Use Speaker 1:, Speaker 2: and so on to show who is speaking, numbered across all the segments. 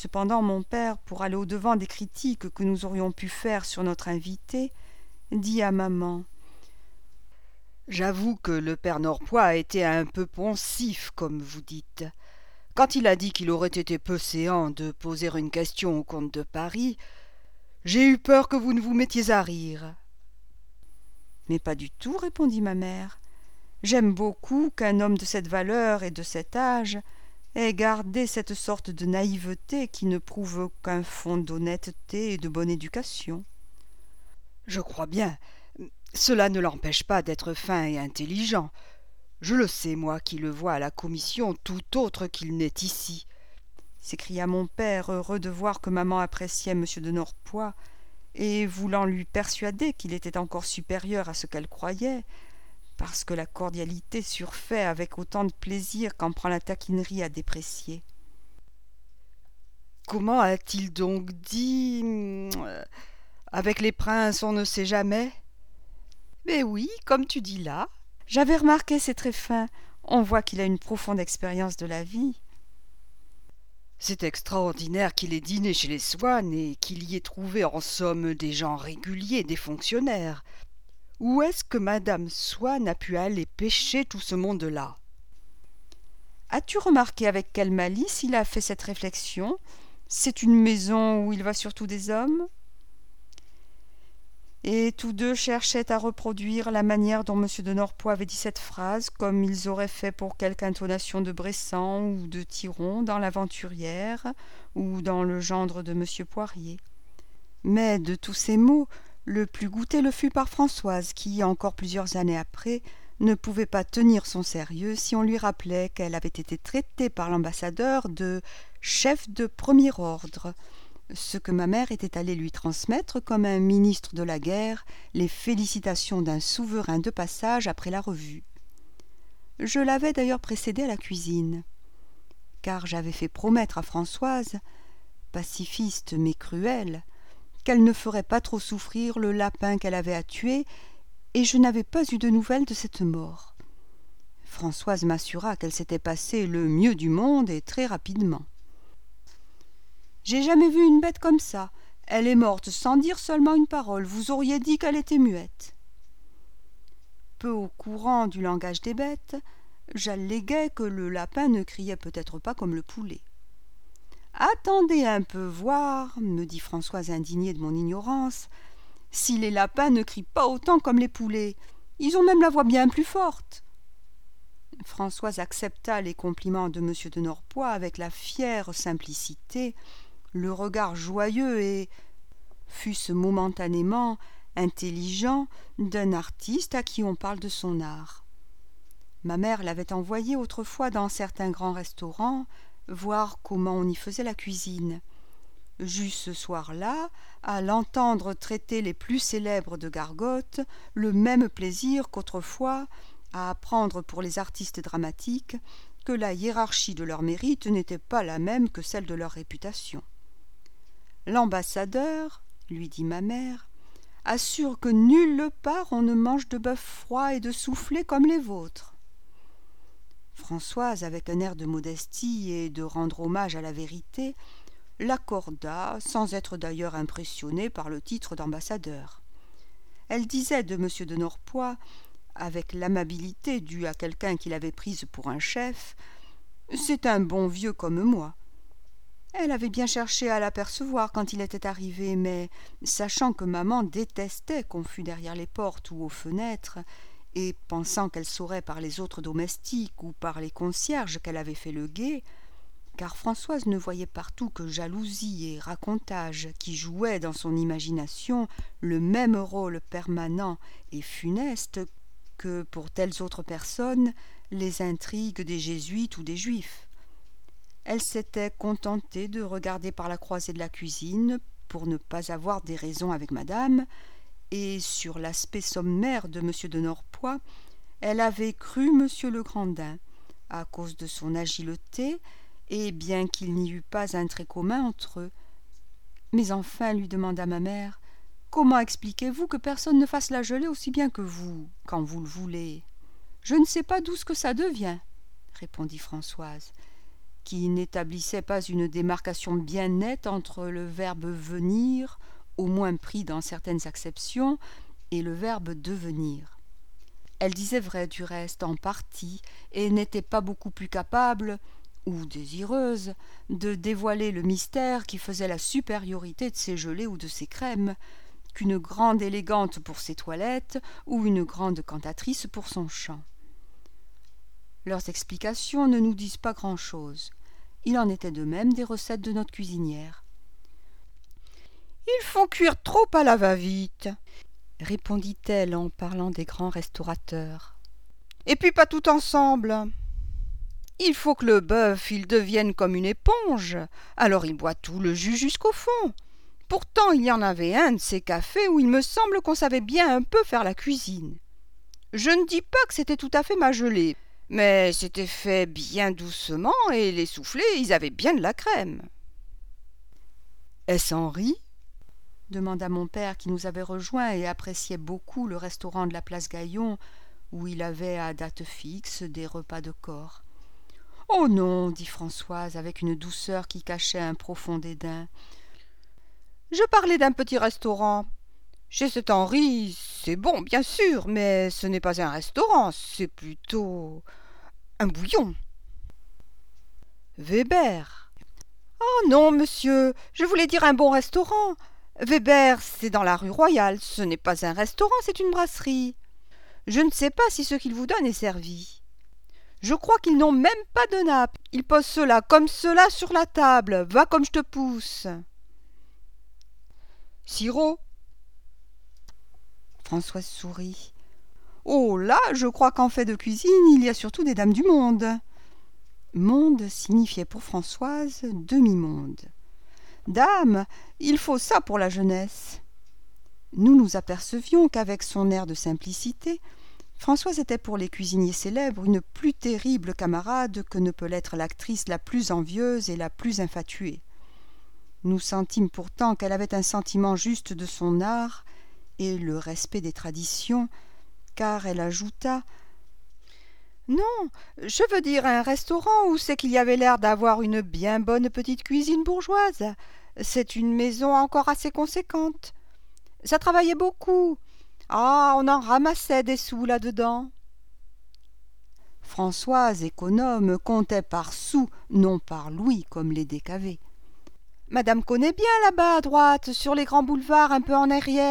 Speaker 1: Cependant mon père, pour aller au-devant des critiques que nous aurions pu faire sur notre invité, dit à maman:
Speaker 2: J'avoue que le père Norpois a été un peu poncif, comme vous dites. Quand il a dit qu'il aurait été peu séant de poser une question au comte de Paris, j'ai eu peur que vous ne vous mettiez à rire.
Speaker 1: Mais pas du tout, répondit ma mère. J'aime beaucoup qu'un homme de cette valeur et de cet âge ait gardé cette sorte de naïveté qui ne prouve aucun fond d'honnêteté et de bonne éducation.
Speaker 2: Je crois bien. Cela ne l'empêche pas d'être fin et intelligent. Je le sais, moi, qui le vois à la commission tout autre qu'il n'est ici,
Speaker 1: s'écria mon père, heureux de voir que maman appréciait M. de Norpois, et voulant lui persuader qu'il était encore supérieur à ce qu'elle croyait, parce que la cordialité surfait avec autant de plaisir qu'en prend la taquinerie à déprécier.
Speaker 2: Comment a-t-il donc dit avec les princes, on ne sait jamais. Mais oui, comme tu dis là.
Speaker 1: J'avais remarqué ses traits fins. On voit qu'il a une profonde expérience de la vie.
Speaker 2: C'est extraordinaire qu'il ait dîné chez les Swann et qu'il y ait trouvé en somme des gens réguliers, des fonctionnaires. Où est-ce que madame Swann a pu aller pêcher tout ce monde-là?
Speaker 1: As-tu remarqué avec quelle malice il a fait cette réflexion? C'est une maison où il va surtout des hommes? Et tous deux cherchaient à reproduire la manière dont M. de Norpois avait dit cette phrase, comme ils auraient fait pour quelque intonation de Bressan ou de Thiron dans l'Aventurière ou dans le gendre de M. Poirier. Mais de tous ces mots, le plus goûté le fut par Françoise, qui, encore plusieurs années après, ne pouvait pas tenir son sérieux si on lui rappelait qu'elle avait été traitée par l'ambassadeur de chef de premier ordre, ce que ma mère était allée lui transmettre comme un ministre de la guerre les félicitations d'un souverain de passage après la revue. Je l'avais d'ailleurs précédée à la cuisine, car j'avais fait promettre à Françoise, pacifiste mais cruelle, qu'elle ne ferait pas trop souffrir le lapin qu'elle avait à tuer, et je n'avais pas eu de nouvelles de cette mort. Françoise m'assura qu'elle s'était passée le mieux du monde et très rapidement. J'ai jamais vu une bête comme ça. Elle est morte sans dire seulement une parole. Vous auriez dit qu'elle était muette. Peu au courant du langage des bêtes, j'alléguai que le lapin ne criait peut-être pas comme le poulet. Attendez un peu voir, me dit Françoise indignée de mon ignorance, si les lapins ne crient pas autant comme les poulets. Ils ont même la voix bien plus forte. Françoise accepta les compliments de M. de Norpois avec la fière simplicité, le regard joyeux et, fût-ce momentanément, intelligent d'un artiste à qui on parle de son art. Ma mère l'avait envoyé autrefois dans certains grands restaurants voir comment on y faisait la cuisine. J'eus ce soir-là, à l'entendre traiter les plus célèbres de gargotes, le même plaisir qu'autrefois à apprendre pour les artistes dramatiques que la hiérarchie de leur mérite n'était pas la même que celle de leur réputation. L'ambassadeur, lui dit ma mère, assure que nulle part on ne mange de bœuf froid et de soufflé comme les vôtres. Françoise, avec un air de modestie et de rendre hommage à la vérité, l'accorda, sans être d'ailleurs impressionnée par le titre d'ambassadeur. Elle disait de M. de Norpois, avec l'amabilité due à quelqu'un qui l'avait prise pour un chef, « C'est un bon vieux comme moi ». Elle avait bien cherché à l'apercevoir quand il était arrivé, mais, sachant que maman détestait qu'on fût derrière les portes ou aux fenêtres, et pensant qu'elle saurait par les autres domestiques ou par les concierges qu'elle avait fait le guet, car Françoise ne voyait partout que jalousie et racontage qui jouaient dans son imagination le même rôle permanent et funeste que, pour telles autres personnes, les intrigues des jésuites ou des juifs. Elle s'était contentée de regarder par la croisée de la cuisine pour ne pas avoir des raisons avec madame, et sur l'aspect sommaire de M. de Norpois, elle avait cru M. Legrandin, à cause de son agileté, et bien qu'il n'y eût pas un trait commun entre eux. Mais enfin, lui demanda ma mère, comment expliquez-vous que personne ne fasse la gelée aussi bien que vous, quand vous le voulez? Je ne sais pas d'où ce que ça devient, répondit Françoise. qui n'établissait pas une démarcation bien nette entre le verbe venir, au moins pris dans certaines acceptions, et le verbe devenir. Elle disait vrai du reste en partie, et n'était pas beaucoup plus capable, ou désireuse, de dévoiler le mystère qui faisait la supériorité de ses gelées ou de ses crèmes, qu'une grande élégante pour ses toilettes ou une grande cantatrice pour son chant. Leurs explications ne nous disent pas grand-chose. Il en était de même des recettes de notre cuisinière.
Speaker 2: « Ils font cuire trop à la va-vite », répondit-elle en parlant des grands restaurateurs. « Et puis pas tout ensemble. Il faut que le bœuf il devienne comme une éponge, alors il boit tout le jus jusqu'au fond. Pourtant il y en avait un de ces cafés où il me semble qu'on savait bien un peu faire la cuisine. Je ne dis pas que c'était tout à fait ma gelée, mais c'était fait bien doucement et les soufflés ils avaient bien de la crème. »« Est-ce Henri ?»
Speaker 1: demanda mon père qui nous avait rejoints et appréciait beaucoup le restaurant de la place Gaillon, où il avait à date fixe des repas de corps. « Oh non, dit Françoise avec une douceur qui cachait un profond dédain.
Speaker 2: Je parlais d'un petit restaurant. Chez cet Henri, c'est bon, bien sûr, mais ce n'est pas un restaurant, c'est plutôt un bouillon. »« Weber ?»« Oh non, monsieur, je voulais dire un bon restaurant. Weber, c'est dans la rue Royale, ce n'est pas un restaurant, c'est une brasserie. Je ne sais pas si ce qu'il vous donne est servi. Je crois qu'ils n'ont même pas de nappe. Ils posent cela comme cela sur la table. Va comme je te pousse. »« Sirop ?»
Speaker 1: Françoise sourit. « Oh là, je crois qu'en fait de cuisine, il y a surtout des dames du monde. » Monde signifiait pour Françoise demi-monde. « Dame, il faut ça pour la jeunesse. » Nous nous apercevions qu'avec son air de simplicité, Françoise était pour les cuisiniers célèbres une plus terrible camarade que ne peut l'être l'actrice la plus envieuse et la plus infatuée. Nous sentîmes pourtant qu'elle avait un sentiment juste de son art et le respect des traditions, car elle ajouta « Non, je veux dire un restaurant où c'est qu'il y avait l'air d'avoir une bien bonne petite cuisine bourgeoise. C'est une maison encore assez conséquente. Ça travaillait beaucoup. Ah, on en ramassait des sous là-dedans. » Françoise, économe, comptait par sous, non par louis, comme les décavés. « Madame connaît bien là-bas à droite, sur les grands boulevards, un peu en arrière. »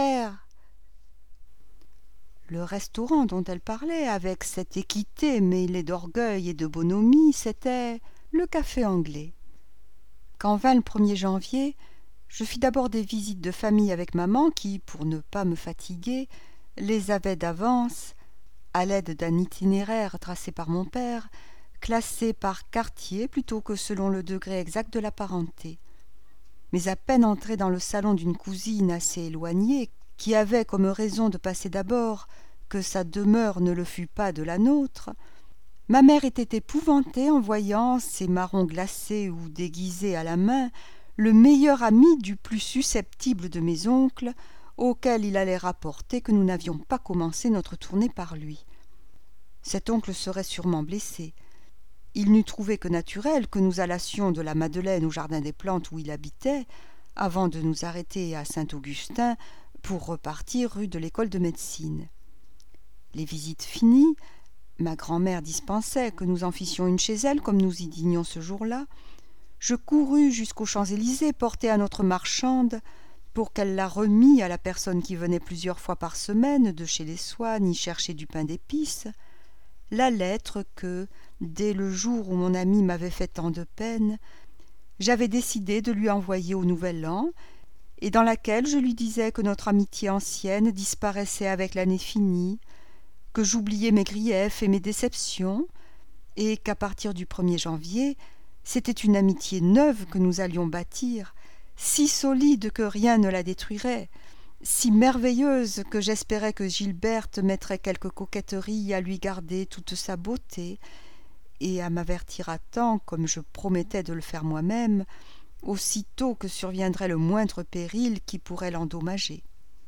Speaker 1: Le restaurant dont elle parlait, avec cette équité mêlée d'orgueil et de bonhomie, c'était le Café Anglais. Quand vint le 1er janvier, je fis d'abord des visites de famille avec maman qui, pour ne pas me fatiguer, les avait d'avance, à l'aide d'un itinéraire tracé par mon père, classés par quartier plutôt que selon le degré exact de la parenté. Mais à peine entré dans le salon d'une cousine assez éloignée, qui avait comme raison de passer d'abord que sa demeure ne le fût pas de la nôtre, ma mère était épouvantée en voyant, ses marrons glacés ou déguisés à la main, le meilleur ami du plus susceptible de mes oncles, auquel il allait rapporter que nous n'avions pas commencé notre tournée par lui. Cet oncle serait sûrement blessé. Il n'eût trouvé que naturel que nous allassions de la Madeleine au jardin des plantes où il habitait, avant de nous arrêter à Saint-Augustin pour repartir rue de l'École de médecine. Les visites finies, ma grand-mère dispensait que nous en fissions une chez elle comme nous y dînions ce jour-là. Je courus jusqu'aux Champs-Élysées porter à notre marchande pour qu'elle la remît à la personne qui venait plusieurs fois par semaine de chez les Swann y chercher du pain d'épices, la lettre que, dès le jour où mon ami m'avait fait tant de peine, j'avais décidé de lui envoyer au Nouvel An, et dans laquelle je lui disais que notre amitié ancienne disparaissait avec l'année finie, que j'oubliais mes griefs et mes déceptions, et qu'à partir du 1er janvier, c'était une amitié neuve que nous allions bâtir, si solide que rien ne la détruirait, si merveilleuse que j'espérais que Gilberte mettrait quelque coquetterie à lui garder toute sa beauté, et à m'avertir à temps, comme je promettais de le faire moi-même, aussitôt que surviendrait le moindre péril qui pourrait l'endommager.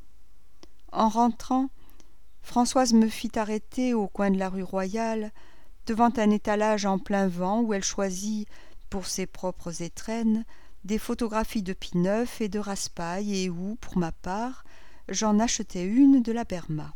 Speaker 1: En rentrant, Françoise me fit arrêter au coin de la rue Royale, devant un étalage en plein vent où elle choisit, pour ses propres étrennes, des photographies de Pineuf et de Raspail, et où, pour ma part, j'en achetai une de la Berma.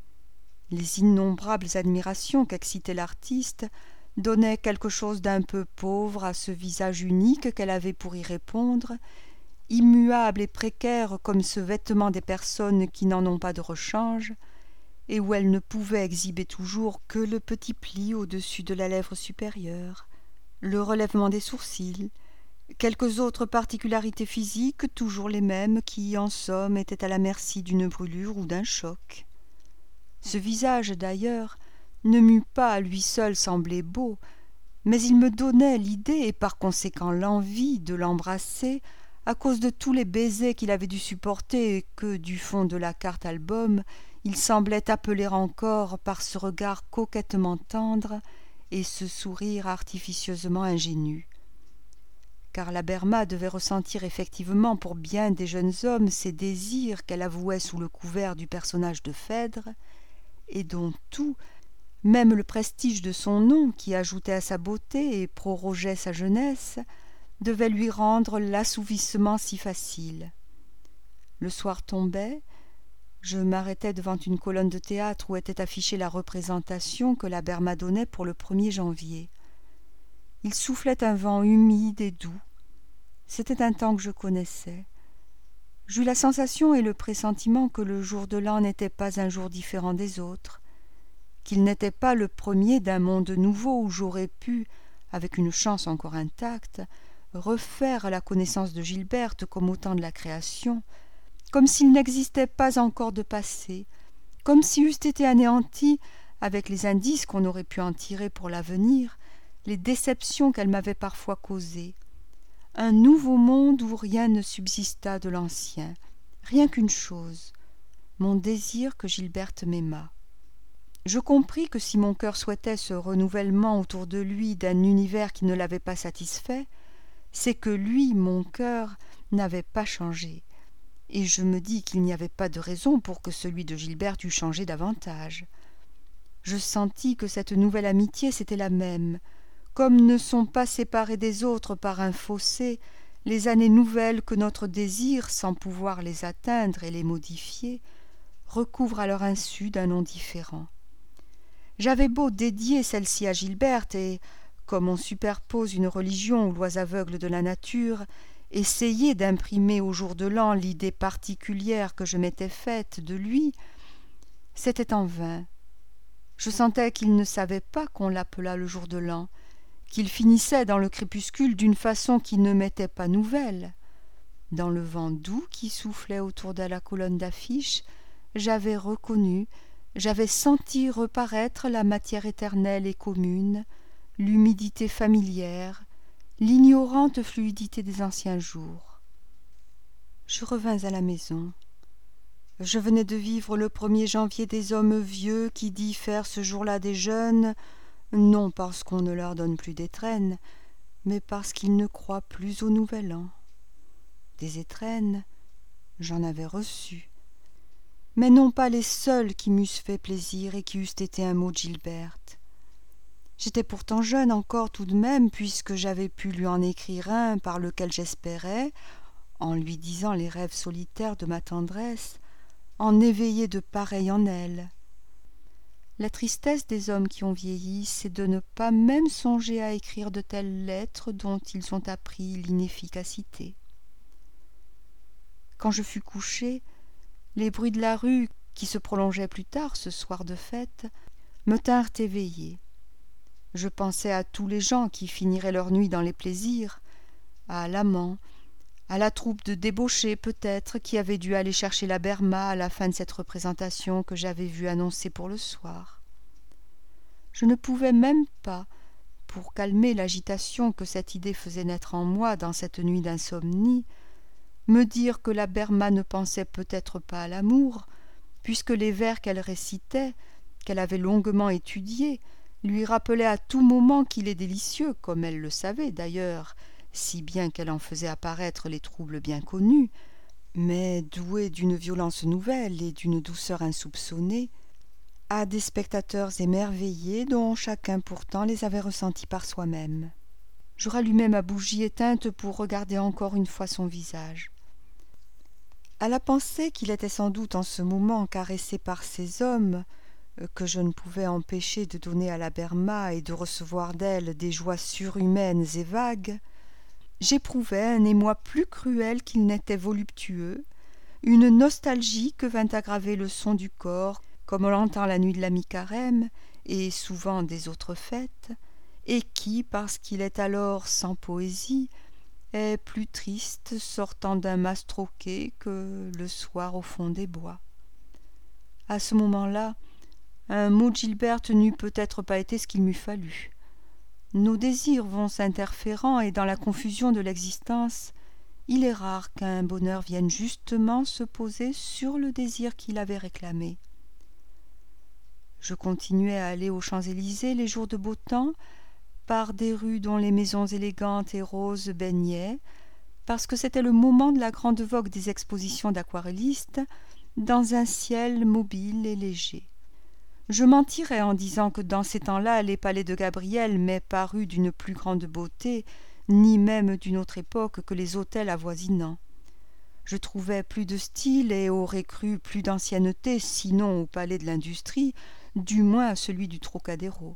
Speaker 1: Les innombrables admirations qu'excitait l'artiste donnaient quelque chose d'un peu pauvre à ce visage unique qu'elle avait pour y répondre, immuable et précaire comme ce vêtement des personnes qui n'en ont pas de rechange, et où elle ne pouvait exhiber toujours que le petit pli au-dessus de la lèvre supérieure, le relèvement des sourcils, quelques autres particularités physiques toujours les mêmes qui, en somme, étaient à la merci d'une brûlure ou d'un choc. Ce visage, d'ailleurs, ne m'eût pas à lui seul semblé beau, mais il me donnait l'idée et par conséquent l'envie de l'embrasser à cause de tous les baisers qu'il avait dû supporter et que, du fond de la carte album, il semblait appeler encore par ce regard coquettement tendre et ce sourire artificieusement ingénu. Car la Berma devait ressentir effectivement pour bien des jeunes hommes ces désirs qu'elle avouait sous le couvert du personnage de Phèdre, et dont tout, même le prestige de son nom qui ajoutait à sa beauté et prorogeait sa jeunesse, devait lui rendre l'assouvissement si facile. Le soir tombait, je m'arrêtai devant une colonne de théâtre où était affichée la représentation que la Berma donnait pour le 1er janvier. Il soufflait un vent humide et doux. C'était un temps que je connaissais. J'eus la sensation et le pressentiment que le jour de l'an n'était pas un jour différent des autres, qu'il n'était pas le premier d'un monde nouveau où j'aurais pu, avec une chance encore intacte, refaire la connaissance de Gilberte comme au temps de la création, comme s'il n'existait pas encore de passé, comme si eussent été anéantis, avec les indices qu'on aurait pu en tirer pour l'avenir, les déceptions qu'elle m'avait parfois causées. Un nouveau monde où rien ne subsista de l'ancien, rien qu'une chose, mon désir que Gilberte m'aimât. Je compris que si mon cœur souhaitait ce renouvellement autour de lui d'un univers qui ne l'avait pas satisfait, c'est que lui, mon cœur, n'avait pas changé, et je me dis qu'il n'y avait pas de raison pour que celui de Gilberte eût changé davantage. Je sentis que cette nouvelle amitié, c'était la même, comme ne sont pas séparées des autres par un fossé les années nouvelles que notre désir, sans pouvoir les atteindre et les modifier, recouvre à leur insu d'un nom différent. J'avais beau dédier celle-ci à Gilberte et, comme on superpose une religion aux lois aveugles de la nature, essayer d'imprimer au jour de l'an l'idée particulière que je m'étais faite de lui, c'était en vain. Je sentais qu'il ne savait pas qu'on l'appelât le jour de l'an, qu'il finissait dans le crépuscule d'une façon qui ne m'était pas nouvelle. Dans le vent doux qui soufflait autour de la colonne d'affiches, j'avais reconnu, j'avais senti reparaître la matière éternelle et commune, l'humidité familière, l'ignorante fluidité des anciens jours. Je revins à la maison. Je venais de vivre le 1er janvier des hommes vieux qui diffèrent ce jour-là des jeunes, non parce qu'on ne leur donne plus d'étrennes, mais parce qu'ils ne croient plus au nouvel an. Des étrennes, j'en avais reçu, mais non pas les seuls qui m'eussent fait plaisir et qui eussent été un mot de Gilberte. J'étais pourtant jeune encore tout de même, puisque j'avais pu lui en écrire un par lequel j'espérais, en lui disant les rêves solitaires de ma tendresse, en éveiller de pareils en elle. La tristesse des hommes qui ont vieilli, c'est de ne pas même songer à écrire de telles lettres dont ils ont appris l'inefficacité. Quand je fus couché, les bruits de la rue, qui se prolongeaient plus tard ce soir de fête, me tinrent éveillé. Je pensais à tous les gens qui finiraient leur nuit dans les plaisirs, à l'amant, à la troupe de débauchés peut-être qui avaient dû aller chercher la Berma à la fin de cette représentation que j'avais vue annoncer pour le soir. Je ne pouvais même pas, pour calmer l'agitation que cette idée faisait naître en moi dans cette nuit d'insomnie, me dire que la Berma ne pensait peut-être pas à l'amour, puisque les vers qu'elle récitait, qu'elle avait longuement étudiés, lui rappelaient à tout moment qu'il est délicieux, comme elle le savait d'ailleurs, si bien qu'elle en faisait apparaître les troubles bien connus, mais douée d'une violence nouvelle et d'une douceur insoupçonnée, à des spectateurs émerveillés dont chacun pourtant les avait ressentis par soi-même. Je rallumai ma bougie éteinte pour regarder encore une fois son visage. À la pensée qu'il était sans doute en ce moment caressé par ces hommes, que je ne pouvais empêcher de donner à la Berma et de recevoir d'elle des joies surhumaines et vagues, j'éprouvai un émoi plus cruel qu'il n'était voluptueux, une nostalgie que vint aggraver le son du corps, comme on l'entend la nuit de la mi-carême, et souvent des autres fêtes, et qui, parce qu'il est alors sans poésie, est plus triste sortant d'un mastroquet que le soir au fond des bois. À ce moment-là, un mot de Gilberte n'eût peut-être pas été ce qu'il m'eût fallu. Nos désirs vont s'interférant et dans la confusion de l'existence, il est rare qu'un bonheur vienne justement se poser sur le désir qu'il avait réclamé. Je continuais à aller aux Champs-Élysées les jours de beau temps, par des rues dont les maisons élégantes et roses baignaient, parce que c'était le moment de la grande vogue des expositions d'aquarellistes, dans un ciel mobile et léger. Je mentirais en disant que dans ces temps-là, les palais de Gabriel m'aient paru d'une plus grande beauté, ni même d'une autre époque que les hôtels avoisinants. Je trouvais plus de style et aurais cru plus d'ancienneté, sinon au palais de l'Industrie, du moins à celui du Trocadéro.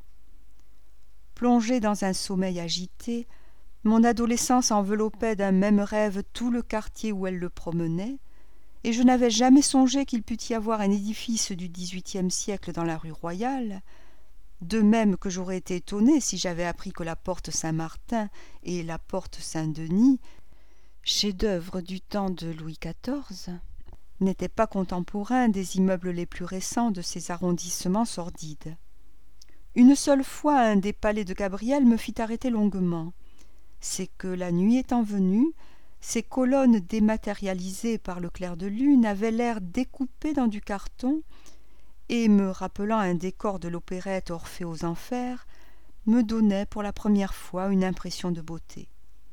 Speaker 1: Plongé dans un sommeil agité, mon adolescence enveloppait d'un même rêve tout le quartier où elle le promenait, et je n'avais jamais songé qu'il pût y avoir un édifice du XVIIIe siècle dans la rue Royale, de même que j'aurais été étonnée si j'avais appris que la porte Saint-Martin et la porte Saint-Denis, chefs-d'œuvre du temps de Louis XIV, n'étaient pas contemporains des immeubles les plus récents de ces arrondissements sordides. Une seule fois un des palais de Gabriel me fit arrêter longuement. C'est que la nuit étant venue, ces colonnes dématérialisées par le clair de lune avaient l'air découpées dans du carton et, me rappelant un décor de l'opérette Orphée aux Enfers, me donnaient pour la première fois une impression de beauté.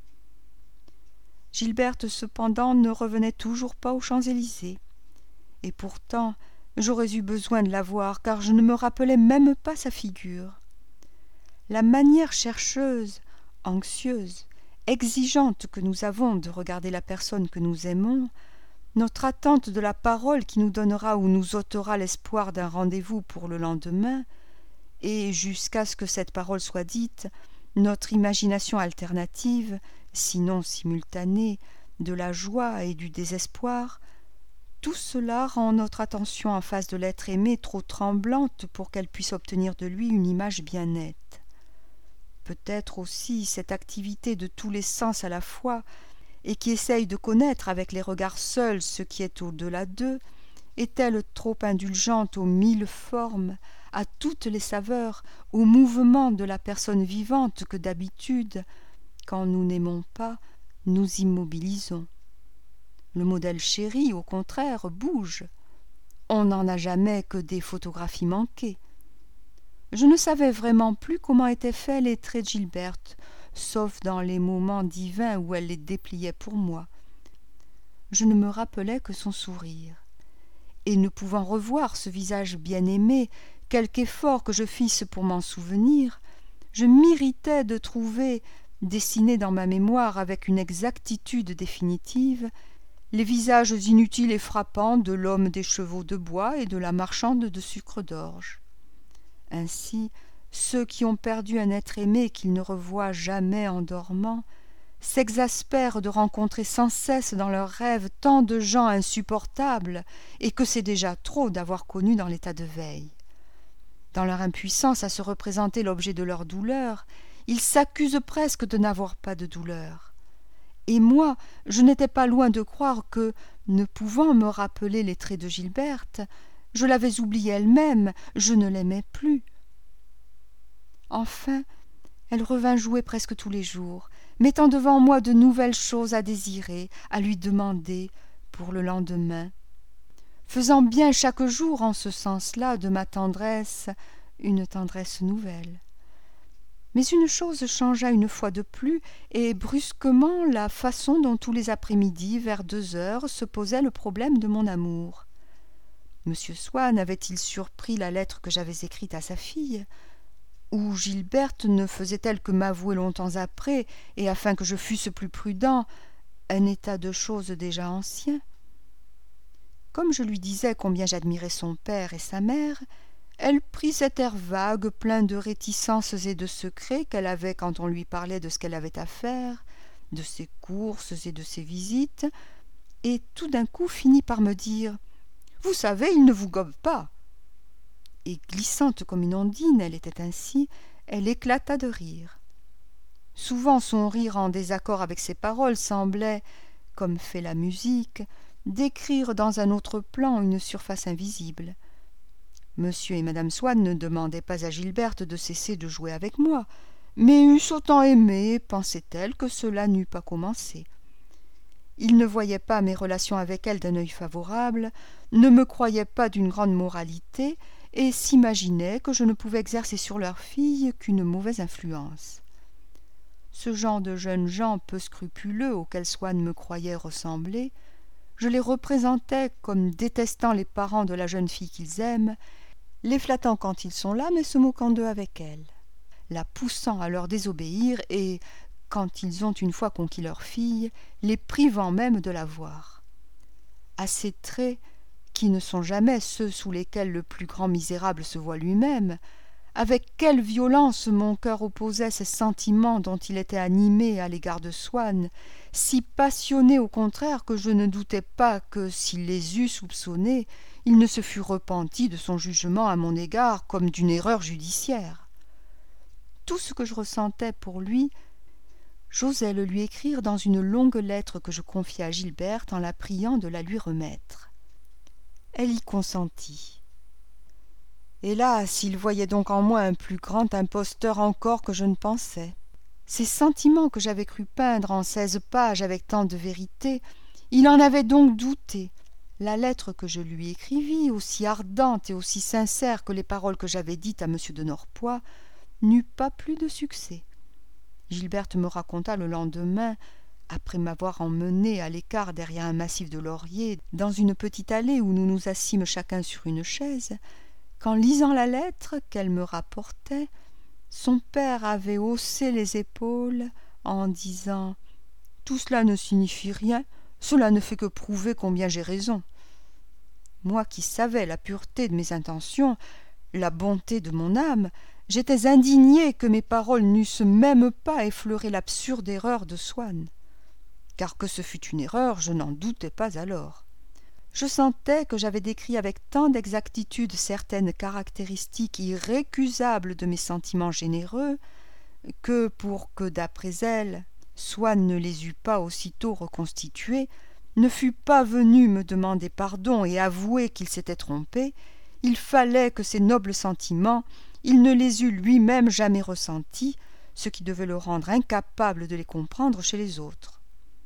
Speaker 1: Gilberte, cependant, ne revenait toujours pas aux Champs-Élysées. Et pourtant, j'aurais eu besoin de la voir, car je ne me rappelais même pas sa figure. La manière chercheuse, anxieuse, exigeante que nous avons de regarder la personne que nous aimons, notre attente de la parole qui nous donnera ou nous ôtera l'espoir d'un rendez-vous pour le lendemain, et jusqu'à ce que cette parole soit dite, notre imagination alternative, sinon simultanée, de la joie et du désespoir, tout cela rend notre attention en face de l'être aimé trop tremblante pour qu'elle puisse obtenir de lui une image bien nette. Peut-être aussi cette activité de tous les sens à la fois, et qui essaye de connaître avec les regards seuls ce qui est au-delà d'eux, est-elle trop indulgente aux mille formes, à toutes les saveurs, aux mouvements de la personne vivante que d'habitude, quand nous n'aimons pas, nous immobilisons. Le modèle chéri, au contraire, bouge. On n'en a jamais que des photographies manquées. Je ne savais vraiment plus comment étaient faits les traits de Gilberte, sauf dans les moments divins où elle les dépliait pour moi. Je ne me rappelais que son sourire. Et ne pouvant revoir ce visage bien-aimé, quelque effort que je fisse pour m'en souvenir, je m'irritais de trouver, dessinés dans ma mémoire avec une exactitude définitive, les visages inutiles et frappants de l'homme des chevaux de bois et de la marchande de sucre d'orge. Ainsi, ceux qui ont perdu un être aimé qu'ils ne revoient jamais en dormant s'exaspèrent de rencontrer sans cesse dans leurs rêves tant de gens insupportables et que c'est déjà trop d'avoir connu dans l'état de veille. Dans leur impuissance à se représenter l'objet de leur douleur, ils s'accusent presque de n'avoir pas de douleur. Et moi, je n'étais pas loin de croire que, ne pouvant me rappeler les traits de Gilberte, je l'avais oubliée elle-même, je ne l'aimais plus. Enfin, elle revint jouer presque tous les jours, mettant devant moi de nouvelles choses à désirer, à lui demander pour le lendemain, faisant bien chaque jour en ce sens-là de ma tendresse une tendresse nouvelle. Mais une chose changea une fois de plus, et brusquement la façon dont tous les après-midi, vers 2 heures, se posait le problème de mon amour. M. Swann avait-il surpris la lettre que j'avais écrite à sa fille ? ou Gilberte ne faisait-elle que m'avouer longtemps après, et afin que je fusse plus prudent, un état de choses déjà ancien? Comme je lui disais combien j'admirais son père et sa mère, elle prit cet air vague, plein de réticences et de secrets qu'elle avait quand on lui parlait de ce qu'elle avait à faire, de ses courses et de ses visites, et tout d'un coup finit par me dire « Vous savez, il ne vous gobe pas !» Et glissante comme une ondine, elle était ainsi, elle éclata de rire. Souvent son rire en désaccord avec ses paroles semblait, comme fait la musique, décrire dans un autre plan une surface invisible. Monsieur et madame Swann ne demandaient pas à Gilberte de cesser de jouer avec moi, mais eussent autant aimé, pensait-elle, que cela n'eût pas commencé. Ils ne voyaient pas mes relations avec elle d'un œil favorable, ne me croyaient pas d'une grande moralité, et s'imaginaient que je ne pouvais exercer sur leur fille qu'une mauvaise influence. Ce genre de jeunes gens peu scrupuleux auxquels Swann me croyait ressembler, je les représentais comme détestant les parents de la jeune fille qu'ils aiment, les flattant quand ils sont là, mais se moquant d'eux avec elle, la poussant à leur désobéir et, quand ils ont une fois conquis leur fille, les privant même de la voir. À ces traits, qui ne sont jamais ceux sous lesquels le plus grand misérable se voit lui-même, avec quelle violence mon cœur opposait ces sentiments dont il était animé à l'égard de Swann, si passionné au contraire que je ne doutais pas que, s'il les eût soupçonnés, il ne se fût repenti de son jugement à mon égard comme d'une erreur judiciaire. Tout ce que je ressentais pour lui, j'osais le lui écrire dans une longue lettre que je confiai à Gilberte en la priant de la lui remettre. Elle y consentit. Hélas, il voyait donc en moi un plus grand imposteur encore que je ne pensais. Ces sentiments que j'avais cru peindre en 16 pages avec tant de vérité, il en avait donc douté. La lettre que je lui écrivis, aussi ardente et aussi sincère que les paroles que j'avais dites à M. de Norpois, n'eut pas plus de succès. Gilberte me raconta le lendemain, après m'avoir emmené à l'écart derrière un massif de lauriers, dans une petite allée où nous nous assîmes chacun sur une chaise, qu'en lisant la lettre qu'elle me rapportait, son père avait haussé les épaules en disant « Tout cela ne signifie rien, cela ne fait que prouver combien j'ai raison. » Moi qui savais la pureté de mes intentions, la bonté de mon âme, j'étais indignée que mes paroles n'eussent même pas effleuré l'absurde erreur de Swann. Car que ce fût une erreur, je n'en doutais pas alors. Je sentais que j'avais décrit avec tant d'exactitude certaines caractéristiques irrécusables de mes sentiments généreux, que, pour que, d'après elle, Swann ne les eût pas aussitôt reconstitués, ne fût pas venu me demander pardon et avouer qu'il s'était trompé, il fallait que ces nobles sentiments, il ne les eût lui-même jamais ressentis, ce qui devait le rendre incapable de les comprendre chez les autres.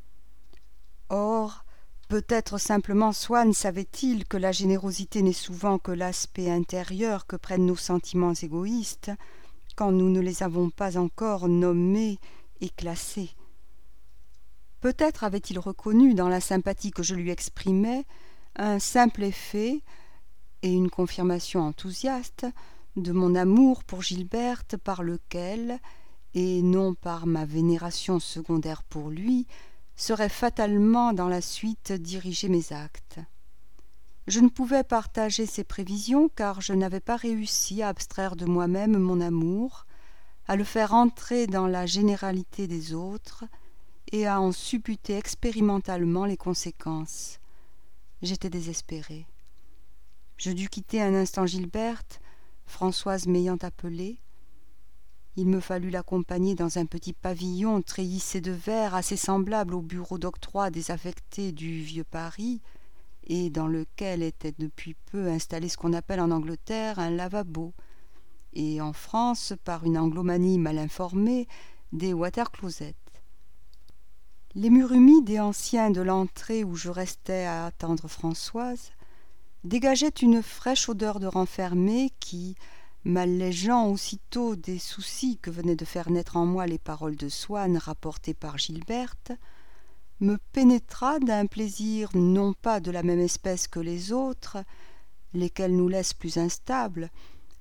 Speaker 1: Or, peut-être simplement Swann savait-il que la générosité n'est souvent que l'aspect intérieur que prennent nos sentiments égoïstes, quand nous ne les avons pas encore nommés et classés. Peut-être avait-il reconnu dans la sympathie que je lui exprimais un simple effet et une confirmation enthousiaste de mon amour pour Gilberte par lequel, et non par ma vénération secondaire pour lui, serait fatalement dans la suite diriger mes actes. Je ne pouvais partager ses prévisions car je n'avais pas réussi à abstraire de moi-même mon amour, à le faire entrer dans la généralité des autres et à en supputer expérimentalement les conséquences. J'étais désespérée. Je dus quitter un instant Gilberte, Françoise m'ayant appelée. Il me fallut l'accompagner dans un petit pavillon treillissé de verre assez semblable au bureau d'octroi désaffecté du vieux Paris, et dans lequel était depuis peu installé ce qu'on appelle en Angleterre un lavabo, et en France, par une anglomanie mal informée, des water-closets. Les murs humides et anciens de l'entrée où je restais à attendre Françoise dégageaient une fraîche odeur de renfermé qui, m'allégeant aussitôt des soucis que venaient de faire naître en moi les paroles de Swann rapportées par Gilberte, me pénétra d'un plaisir non pas de la même espèce que les autres, lesquels nous laissent plus instables,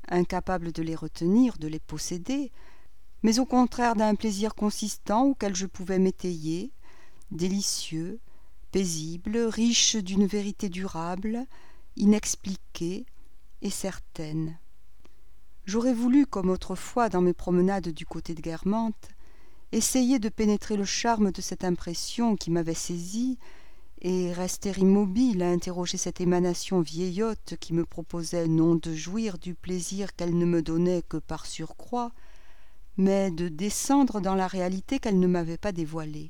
Speaker 1: incapable de les retenir, de les posséder, mais au contraire d'un plaisir consistant auquel je pouvais m'étayer, délicieux, paisible, riche d'une vérité durable, inexpliquée et certaine. J'aurais voulu, comme autrefois dans mes promenades du côté de Guermantes, essayer de pénétrer le charme de cette impression qui m'avait saisi et rester immobile à interroger cette émanation vieillotte qui me proposait non de jouir du plaisir qu'elle ne me donnait que par surcroît, mais de descendre dans la réalité qu'elle ne m'avait pas dévoilée.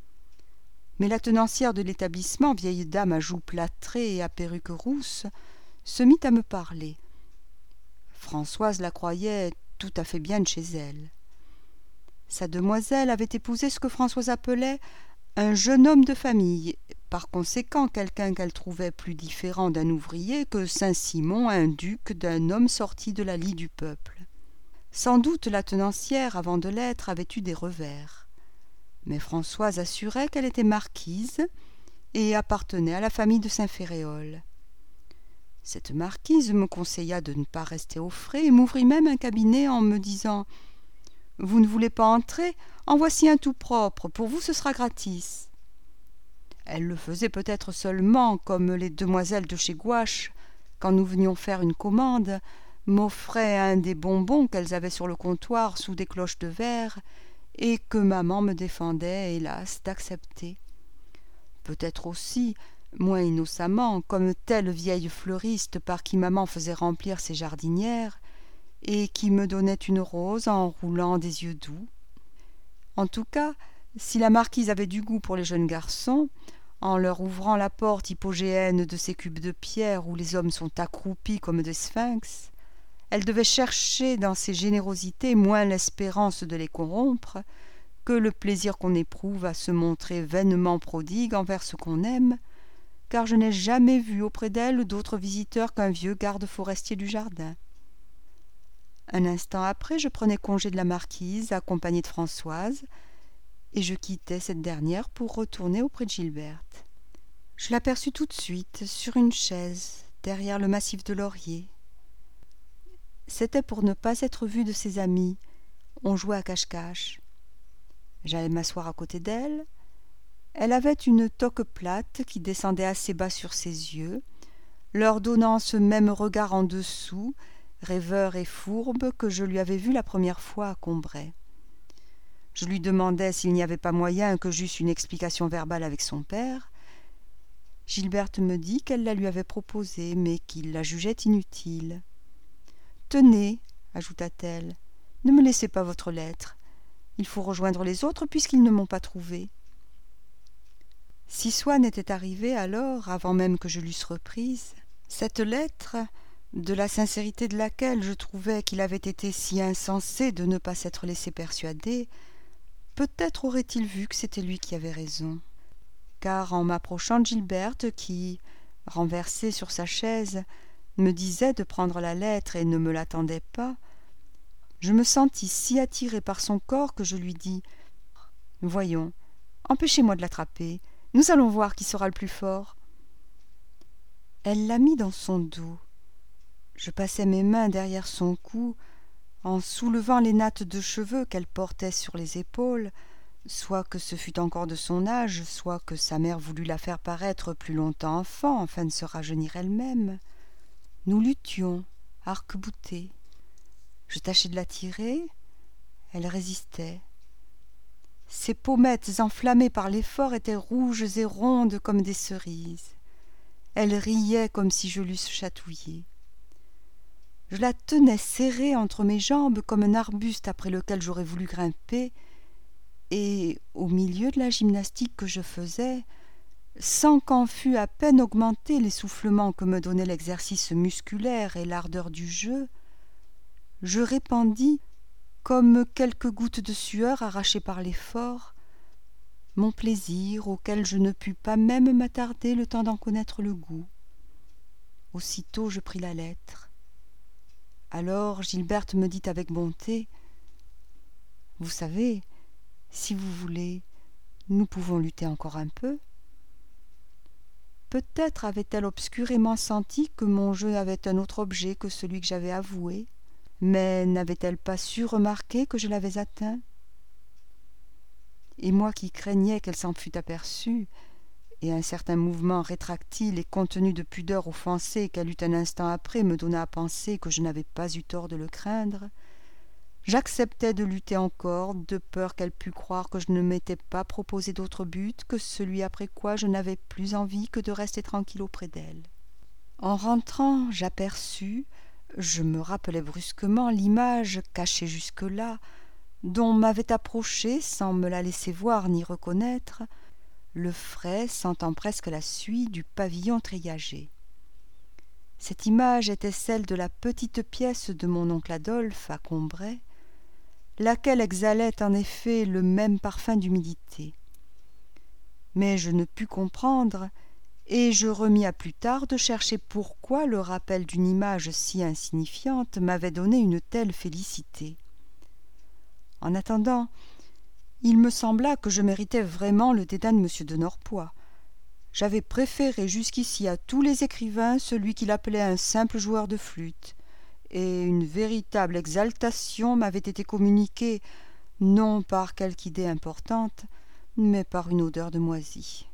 Speaker 1: Mais la tenancière de l'établissement, vieille dame à joues plâtrées et à perruque rousse, se mit à me parler. Françoise la croyait tout à fait bien de chez elle. Sa demoiselle avait épousé ce que Françoise appelait un jeune homme de famille, par conséquent quelqu'un qu'elle trouvait plus différent d'un ouvrier que Saint-Simon un duc d'un homme sorti de la lie du peuple. Sans doute la tenancière, avant de l'être, avait eu des revers. Mais Françoise assurait qu'elle était marquise et appartenait à la famille de Saint-Féréol. Cette marquise me conseilla de ne pas rester au frais et m'ouvrit même un cabinet en me disant « Vous ne voulez pas entrer? En voici un tout propre, pour vous ce sera gratis. » Elle le faisait peut-être seulement, comme les demoiselles de chez Gouache, quand nous venions faire une commande, m'offraient un des bonbons qu'elles avaient sur le comptoir sous des cloches de verre, et que maman me défendait, hélas, d'accepter. Peut-être aussi, moins innocemment, comme telle vieille fleuriste par qui maman faisait remplir ses jardinières, et qui me donnait une rose en roulant des yeux doux. En tout cas, si la marquise avait du goût pour les jeunes garçons, en leur ouvrant la porte hypogéenne de ces cubes de pierre où les hommes sont accroupis comme des sphinx, elle devait chercher dans ces générosités moins l'espérance de les corrompre que le plaisir qu'on éprouve à se montrer vainement prodigue envers ce qu'on aime, car je n'ai jamais vu auprès d'elle d'autre visiteur qu'un vieux garde forestier du jardin. Un instant après, je prenais congé de la marquise, accompagnée de Françoise, et je quittais cette dernière pour retourner auprès de Gilberte. Je l'aperçus tout de suite, sur une chaise, derrière le massif de lauriers. C'était pour ne pas être vue de ses amis. On jouait à cache-cache. J'allais m'asseoir à côté d'elle. Elle avait une toque plate qui descendait assez bas sur ses yeux, leur donnant ce même regard en dessous, rêveur et fourbe, que je lui avais vu la première fois à Combray. Je lui demandai s'il n'y avait pas moyen que j'eusse une explication verbale avec son père. Gilberte me dit qu'elle la lui avait proposée, mais qu'il la jugeait inutile. « Tenez, ajouta-t-elle, ne me laissez pas votre lettre. Il faut rejoindre les autres puisqu'ils ne m'ont pas trouvée. » Si Swann était arrivé alors, avant même que je l'eusse reprise, cette lettre, de la sincérité de laquelle je trouvais qu'il avait été si insensé de ne pas s'être laissé persuader, peut-être aurait-il vu que c'était lui qui avait raison. Car en m'approchant de Gilberte, qui, renversée sur sa chaise, me disait de prendre la lettre et ne me l'attendait pas, je me sentis si attiré par son corps que je lui dis « Voyons, empêchez-moi de l'attraper, nous allons voir qui sera le plus fort. » Elle la mit dans son dos. Je passai mes mains derrière son cou, en soulevant les nattes de cheveux qu'elle portait sur les épaules, soit que ce fût encore de son âge, soit que sa mère voulut la faire paraître plus longtemps enfant, afin de se rajeunir elle-même. Nous luttions, arc-boutés. Je tâchai de la tirer, elle résistait. Ses pommettes enflammées par l'effort étaient rouges et rondes comme des cerises. Elle riait comme si je l'eusse chatouillée. Je la tenais serrée entre mes jambes comme un arbuste après lequel j'aurais voulu grimper, et, au milieu de la gymnastique que je faisais, sans qu'en fût à peine augmenté l'essoufflement que me donnait l'exercice musculaire et l'ardeur du jeu, je répandis, comme quelques gouttes de sueur arrachées par l'effort, mon plaisir auquel je ne pus pas même m'attarder le temps d'en connaître le goût. Aussitôt je pris la lettre. Alors Gilberte me dit avec bonté « Vous savez, si vous voulez, nous pouvons lutter encore un peu. » Peut-être avait-elle obscurément senti que mon jeu avait un autre objet que celui que j'avais avoué. mais n'avait-elle pas su remarquer que je l'avais atteint? Et moi qui craignais qu'elle s'en fût aperçue, et un certain mouvement rétractile et contenu de pudeur offensée qu'elle eut un instant après me donna à penser que je n'avais pas eu tort de le craindre, j'acceptai de lutter encore, de peur qu'elle pût croire que je ne m'étais pas proposé d'autre but que celui après quoi je n'avais plus envie que de rester tranquille auprès d'elle. En rentrant, j'aperçus, je me rappelai brusquement l'image, cachée jusque-là, dont m'avait approché, sans me la laisser voir ni reconnaître, le frais sentant presque la suie du pavillon treillagé. Cette image était celle de la petite pièce de mon oncle Adolphe à Combray, laquelle exhalait en effet le même parfum d'humidité. Mais je ne pus comprendre, et je remis à plus tard de chercher pourquoi le rappel d'une image si insignifiante m'avait donné une telle félicité. En attendant, il me sembla que je méritais vraiment le dédain de M. de Norpois. J'avais préféré jusqu'ici à tous les écrivains celui qu'il appelait un simple joueur de flûte, et une véritable exaltation m'avait été communiquée, non par quelque idée importante, mais par une odeur de moisi.